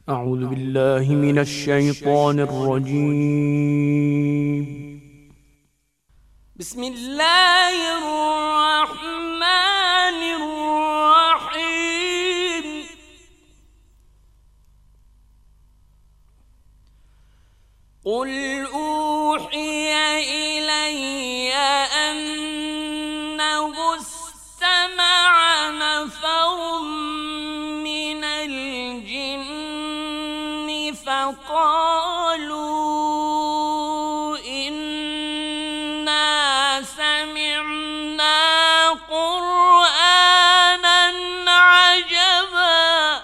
أعوذ بالله من الشيطان الرجيم. بسم الله الرحمن الرحيم. قل أوحي إلي أنه استمع نفر من الجن فقالوا إنا سمعنا قرآنا عجبا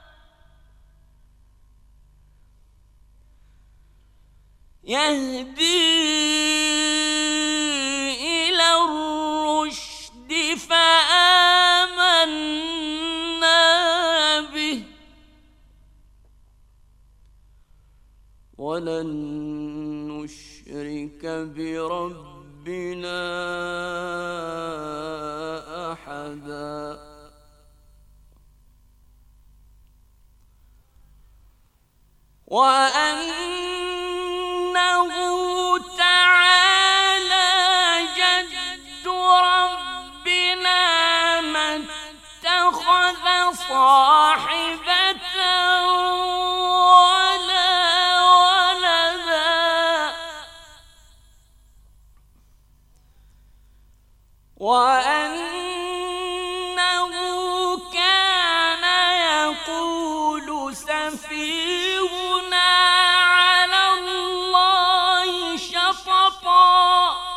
يهدي إلى الرشد فآمنا به ولن نشرك بربنا أحدا. وأنه تعالى جد ربنا ما اتخذ صاحبة ولا ولدا وأنه كان يقول سفيهنا على الله شططا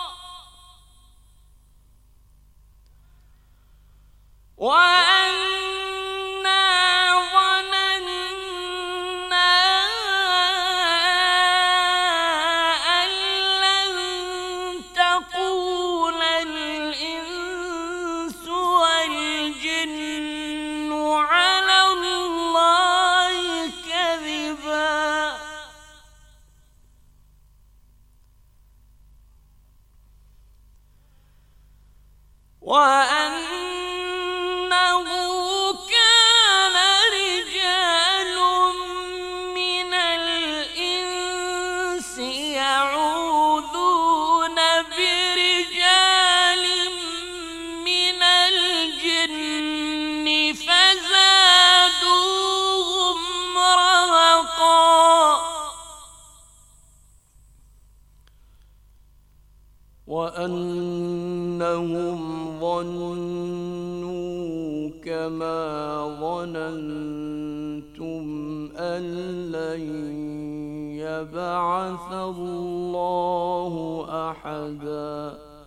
وأنا ظننا أن لن تقول الإنس والجن على الله كذبا. وأنه كان رجال من الإنس يعوذون برجال من الجن فزادوهم رهقا. وأنهم ظنوا كما ظننتم أن لن يبعث الله أحدا.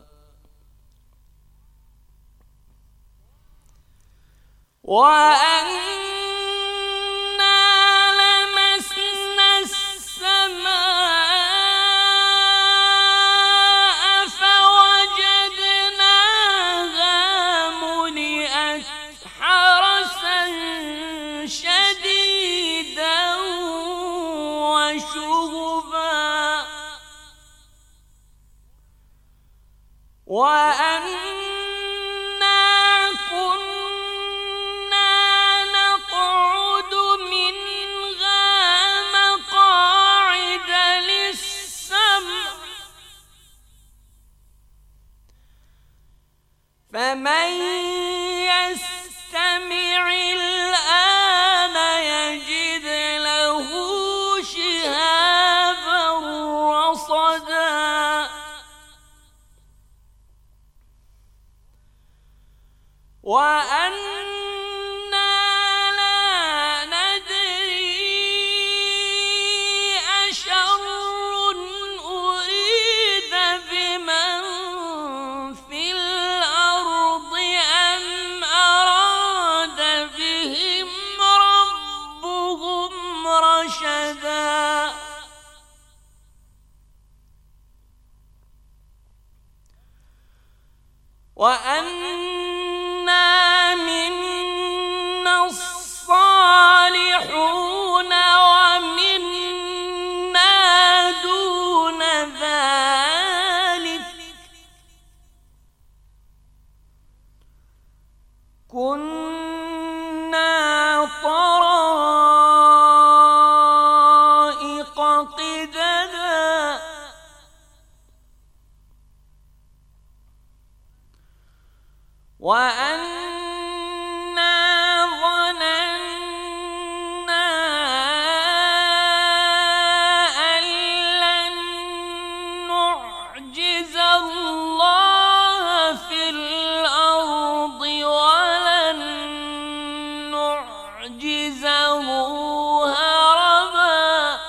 وأنا لمسنا السماء فوجدناها ملئت حرسا شديدا وشهبا. وأنا كنا نقعد منها مقاعد للسمع فمن يستمع الآن يجد له شهابا رصدا. وأنا لا ندري أشر أريد بمن في الأرض أم أراد بهم ربهم رشدا. وأنا منا الصالحون ومنا دون ذلك كنا طرائق وأنا ظننا أن لن نعجز الله في الأرض ولن نعجزه هربا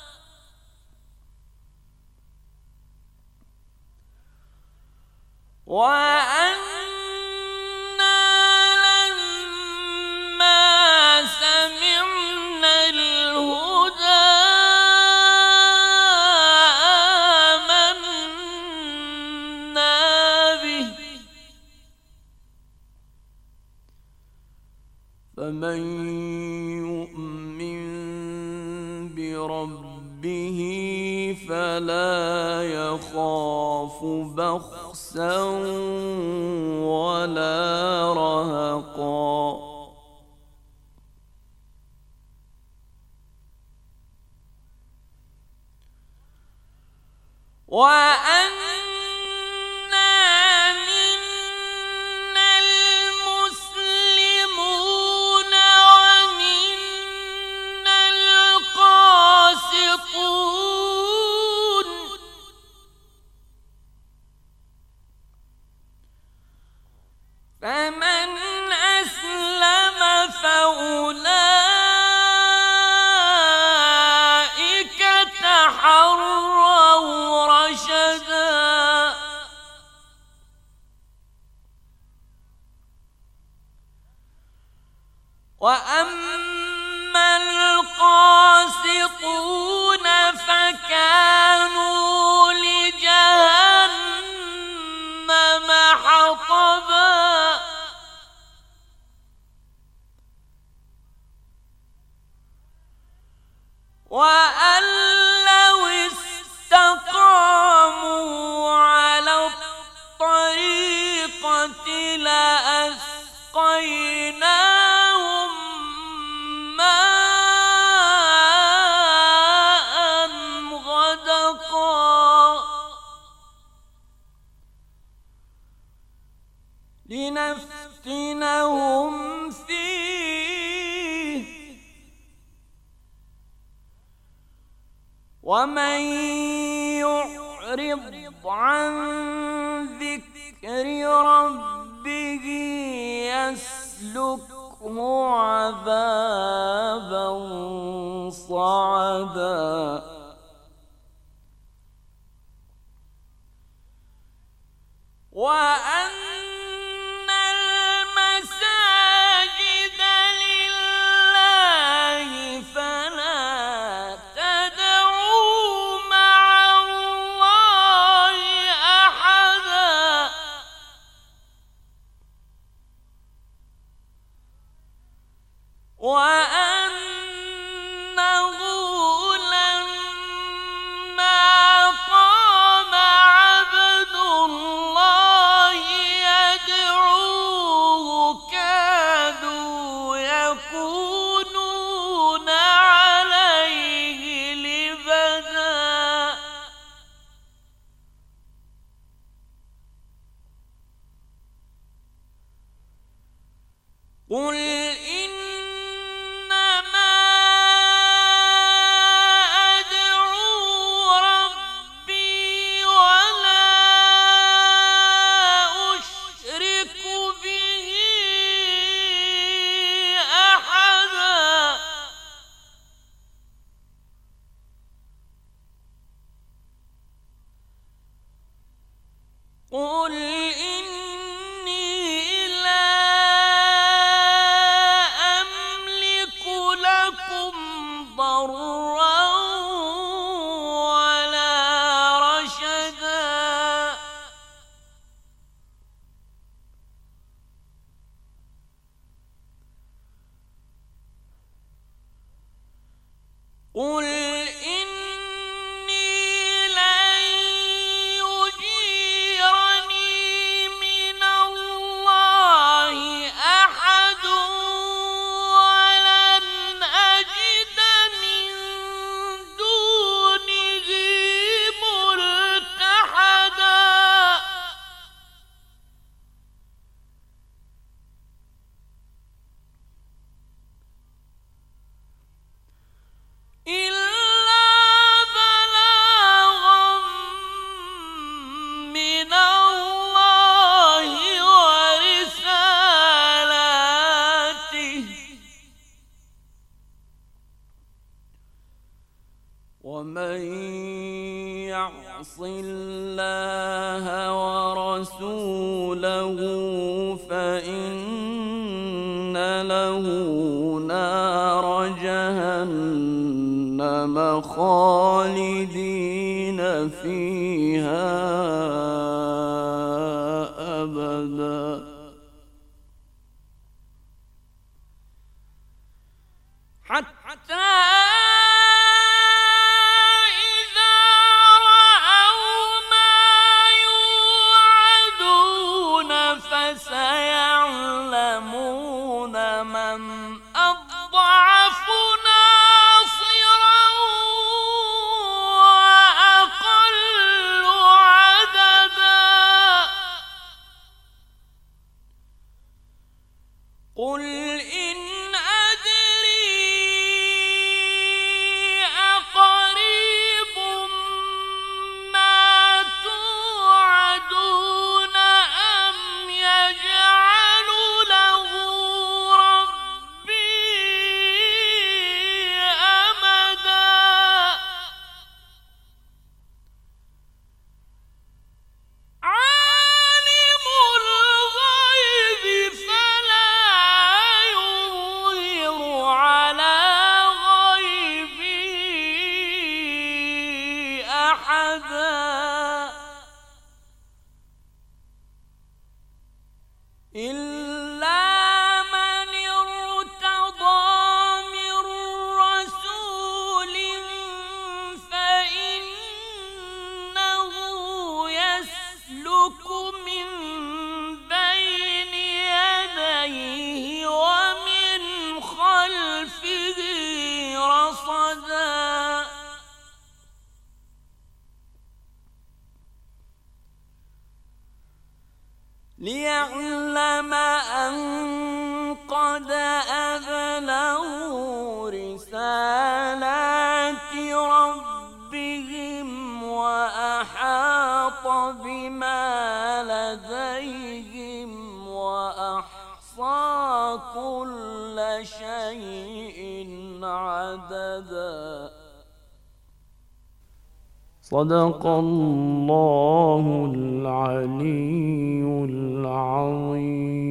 فمن يؤمن بربه فلا يخاف بخسا ولا رهقا فمن أسلم فأولئك تحروا رشدا وأما القاسطون فكانوا لجهنم حطبا وأن لو استقاموا على الطريقة لأسقيناهم ماء غدقا لنفتنهم فيه ومن يعرض عن ذكر ربه يسلكه عذابا صعدا وأن المساجد لله فلا تدعوا مع الله أحدا وأنه لما قام عبد الله يدعوه كادوا يكونون عليه لبدا قل إنما أدعو ربي ولا أشرك به أحدا قل إني لا أملك لكم ضرا ولا رشدا قل إني لن يجيرني من الله أحد ولن أجد من دونه ملتحدا ومن يعص الله ورسوله فإن له نار جهنم خالدين فيها أبدا حتى سيعلمون من أضعف ناصرا وأقل عددا قل إن أدري أقريب ما توعدون أم يجعل له ربي أمدا عالم الغيب فلا يظهر على غيبه أحدا إلا من ارتضى من رسول فإنه يسلك من بين يديه ومن خلفه رصدا ليعلم أن قد أبلغوا رسالات ربهم وأحاط بما لديهم وأحصى كل شيء عددا صدق الله العلي العظيم.